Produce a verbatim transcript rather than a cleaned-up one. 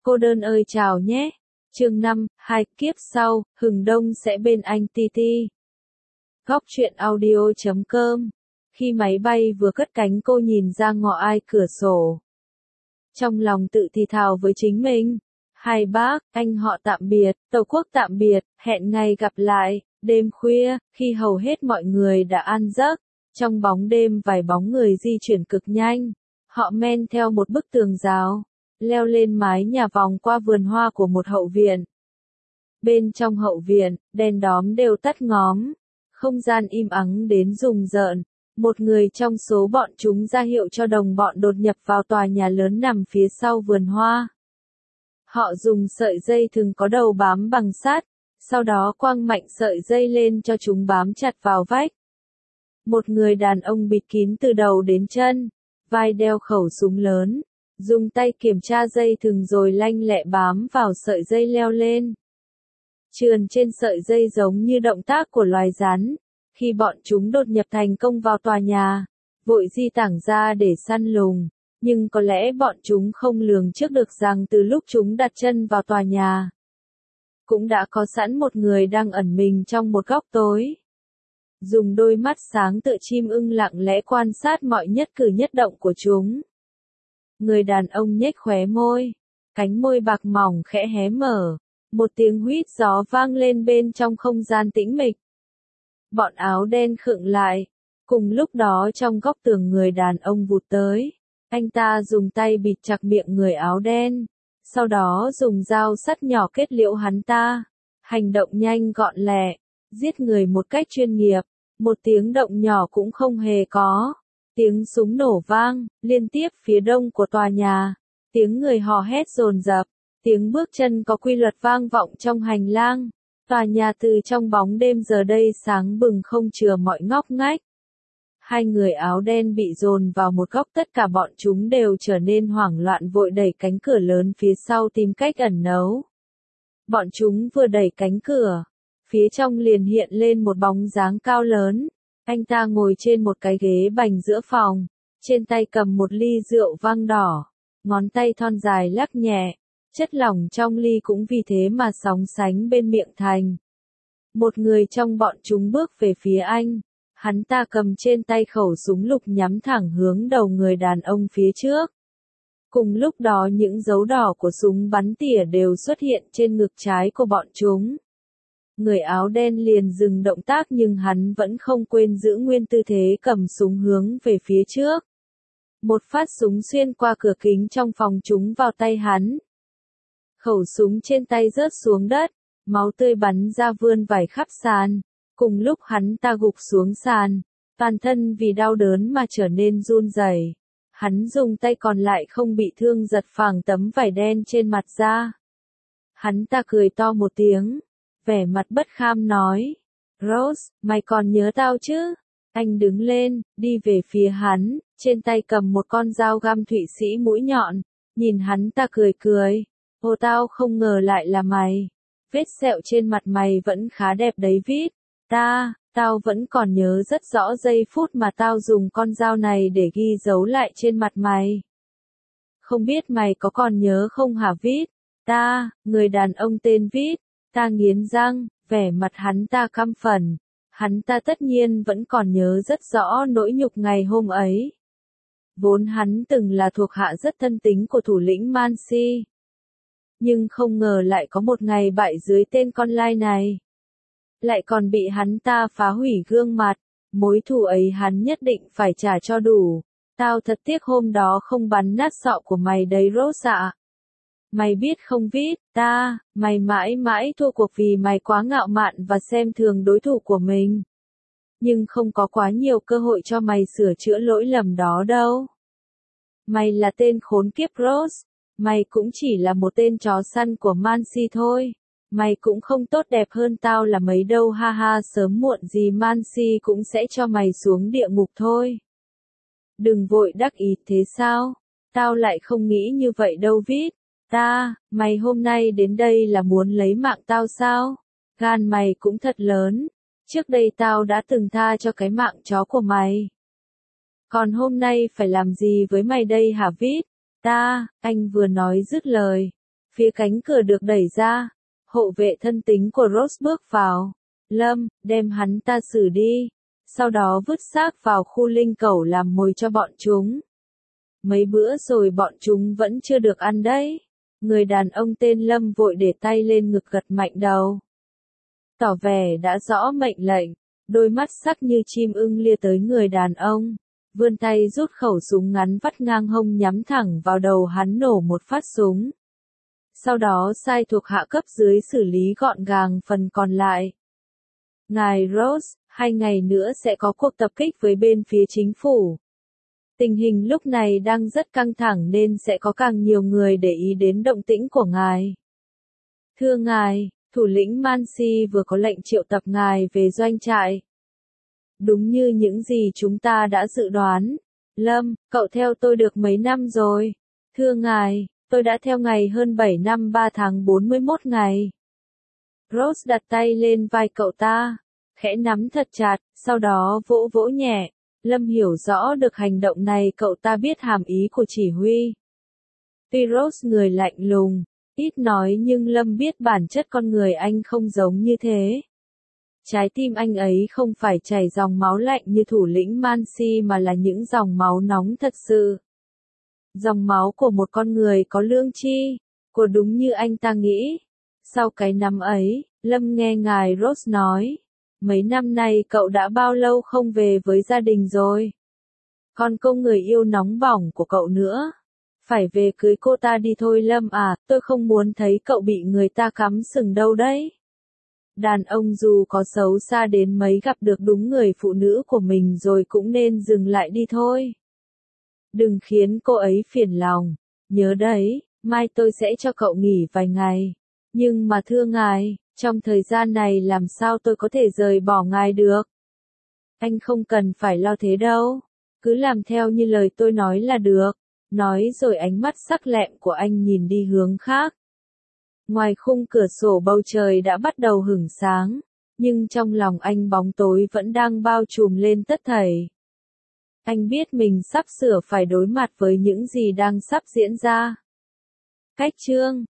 Cô đơn ơi chào nhé. Chương năm, hai kiếp sau, Hừng Đông sẽ bên anh tê tê. Góc truyện audio chấm com. Khi máy bay vừa cất cánh cô nhìn ra ngõ ai cửa sổ. Trong lòng tự thì thào với chính mình. Hai bác, anh họ tạm biệt, Tàu Quốc tạm biệt, hẹn ngày gặp lại. Đêm khuya, khi hầu hết mọi người đã an giấc, trong bóng đêm vài bóng người di chuyển cực nhanh. Họ men theo một bức tường rào, leo lên mái nhà vòng qua vườn hoa của một hậu viện. Bên trong hậu viện, đèn đóm đều tắt ngóm, không gian im ắng đến rùng rợn. Một người trong số bọn chúng ra hiệu cho đồng bọn đột nhập vào tòa nhà lớn nằm phía sau vườn hoa. Họ dùng sợi dây thừng có đầu bám bằng sắt, sau đó quăng mạnh sợi dây lên cho chúng bám chặt vào vách. Một người đàn ông bịt kín từ đầu đến chân, vai đeo khẩu súng lớn, dùng tay kiểm tra dây thừng rồi lanh lẹ bám vào sợi dây leo lên. Trườn trên sợi dây giống như động tác của loài rắn. Khi bọn chúng đột nhập thành công vào tòa nhà, vội di tản ra để săn lùng, nhưng có lẽ bọn chúng không lường trước được rằng từ lúc chúng đặt chân vào tòa nhà, cũng đã có sẵn một người đang ẩn mình trong một góc tối. Dùng đôi mắt sáng tựa chim ưng lặng lẽ quan sát mọi nhất cử nhất động của chúng. Người đàn ông nhếch khóe môi, cánh môi bạc mỏng khẽ hé mở, một tiếng huýt gió vang lên bên trong không gian tĩnh mịch. Bọn áo đen khựng lại, cùng lúc đó trong góc tường người đàn ông vụt tới. Anh ta dùng tay bịt chặt miệng người áo đen, sau đó dùng dao sắt nhỏ kết liễu hắn ta. Hành động nhanh gọn lẹ, giết người một cách chuyên nghiệp, một tiếng động nhỏ cũng không hề có. Tiếng súng nổ vang, liên tiếp phía đông của tòa nhà, tiếng người hò hét dồn dập, tiếng bước chân có quy luật vang vọng trong hành lang. Tòa nhà từ trong bóng đêm giờ đây sáng bừng không chừa mọi ngóc ngách. Hai người áo đen bị dồn vào một góc, tất cả bọn chúng đều trở nên hoảng loạn vội đẩy cánh cửa lớn phía sau tìm cách ẩn náu. Bọn chúng vừa đẩy cánh cửa, phía trong liền hiện lên một bóng dáng cao lớn. Anh ta ngồi trên một cái ghế bành giữa phòng, trên tay cầm một ly rượu vang đỏ, ngón tay thon dài lắc nhẹ. Chất lỏng trong ly cũng vì thế mà sóng sánh bên miệng thành. Một người trong bọn chúng bước về phía anh. Hắn ta cầm trên tay khẩu súng lục nhắm thẳng hướng đầu người đàn ông phía trước. Cùng lúc đó những dấu đỏ của súng bắn tỉa đều xuất hiện trên ngực trái của bọn chúng. Người áo đen liền dừng động tác nhưng hắn vẫn không quên giữ nguyên tư thế cầm súng hướng về phía trước. Một phát súng xuyên qua cửa kính trong phòng trúng vào tay hắn. Khẩu súng trên tay rớt xuống đất, máu tươi bắn ra vươn vải khắp sàn. Cùng lúc hắn ta gục xuống sàn, toàn thân vì đau đớn mà trở nên run rẩy. Hắn dùng tay còn lại không bị thương giật phẳng tấm vải đen trên mặt ra. Hắn ta cười to một tiếng, vẻ mặt bất kham nói, Rose, mày còn nhớ tao chứ? Anh đứng lên, đi về phía hắn, trên tay cầm một con dao găm Thụy Sĩ mũi nhọn, nhìn hắn ta cười cười. Ồ, tao không ngờ lại là mày. Vết sẹo trên mặt mày vẫn khá đẹp đấy Vít. Ta, tao vẫn còn nhớ rất rõ giây phút mà tao dùng con dao này để ghi dấu lại trên mặt mày. Không biết mày có còn nhớ không hả Vít? Ta, người đàn ông tên Vít, ta nghiến răng, vẻ mặt hắn ta căm phẫn. Hắn ta tất nhiên vẫn còn nhớ rất rõ nỗi nhục ngày hôm ấy. Vốn hắn từng là thuộc hạ rất thân tín của thủ lĩnh Mansi. Nhưng không ngờ lại có một ngày bại dưới tên con lai này. Lại còn bị hắn ta phá hủy gương mặt, mối thù ấy hắn nhất định phải trả cho đủ. Tao thật tiếc hôm đó không bắn nát sọ của mày đấy Rose ạ. Mày biết không Vít, ta, mày mãi mãi thua cuộc vì mày quá ngạo mạn và xem thường đối thủ của mình. Nhưng không có quá nhiều cơ hội cho mày sửa chữa lỗi lầm đó đâu. Mày là tên khốn kiếp Rose. Mày cũng chỉ là một tên chó săn của Mansi thôi. Mày cũng không tốt đẹp hơn tao là mấy đâu ha ha, sớm muộn gì Mansi cũng sẽ cho mày xuống địa ngục thôi. Đừng vội đắc ý thế sao? Tao lại không nghĩ như vậy đâu Vít. Ta, mày hôm nay đến đây là muốn lấy mạng tao sao? Gan mày cũng thật lớn. Trước đây tao đã từng tha cho cái mạng chó của mày. Còn hôm nay phải làm gì với mày đây hả Vít? Ta, anh vừa nói dứt lời. Phía cánh cửa được đẩy ra, hộ vệ thân tín của Rose bước vào. Lâm, đem hắn ta xử đi. Sau đó vứt xác vào khu linh cẩu làm mồi cho bọn chúng. Mấy bữa rồi bọn chúng vẫn chưa được ăn đấy. Người đàn ông tên Lâm vội để tay lên ngực gật mạnh đầu. Tỏ vẻ đã rõ mệnh lệnh, đôi mắt sắc như chim ưng lia tới người đàn ông. Vươn tay rút khẩu súng ngắn vắt ngang hông nhắm thẳng vào đầu hắn nổ một phát súng. Sau đó sai thuộc hạ cấp dưới xử lý gọn gàng phần còn lại. Ngài Rose, hai ngày nữa sẽ có cuộc tập kích với bên phía chính phủ. Tình hình lúc này đang rất căng thẳng nên sẽ có càng nhiều người để ý đến động tĩnh của ngài. Thưa ngài, thủ lĩnh Mansi vừa có lệnh triệu tập ngài về doanh trại. Đúng như những gì chúng ta đã dự đoán. Lâm, cậu theo tôi được mấy năm rồi? Thưa ngài, tôi đã theo ngài hơn bảy năm ba tháng bốn mươi mốt ngày. Rose đặt tay lên vai cậu ta, khẽ nắm thật chặt, sau đó vỗ vỗ nhẹ. Lâm hiểu rõ được hành động này, cậu ta biết hàm ý của chỉ huy. Tuy Rose người lạnh lùng, ít nói nhưng Lâm biết bản chất con người anh không giống như thế. Trái tim anh ấy không phải chảy dòng máu lạnh như thủ lĩnh Mansi mà là những dòng máu nóng thật sự. Dòng máu của một con người có lương tri, của đúng như anh ta nghĩ. Sau cái năm ấy, Lâm nghe ngài Rose nói, mấy năm nay cậu đã bao lâu không về với gia đình rồi? Còn cô người yêu nóng bỏng của cậu nữa. Phải về cưới cô ta đi thôi Lâm à, tôi không muốn thấy cậu bị người ta cắm sừng đâu đấy. Đàn ông dù có xấu xa đến mấy gặp được đúng người phụ nữ của mình rồi cũng nên dừng lại đi thôi. Đừng khiến cô ấy phiền lòng. Nhớ đấy, mai tôi sẽ cho cậu nghỉ vài ngày. Nhưng mà thưa ngài, trong thời gian này làm sao tôi có thể rời bỏ ngài được? Anh không cần phải lo thế đâu. Cứ làm theo như lời tôi nói là được. Nói rồi ánh mắt sắc lẹm của anh nhìn đi hướng khác. Ngoài khung cửa sổ bầu trời đã bắt đầu hửng sáng, nhưng trong lòng anh bóng tối vẫn đang bao trùm lên tất thảy. Anh biết mình sắp sửa phải đối mặt với những gì đang sắp diễn ra. Cách chương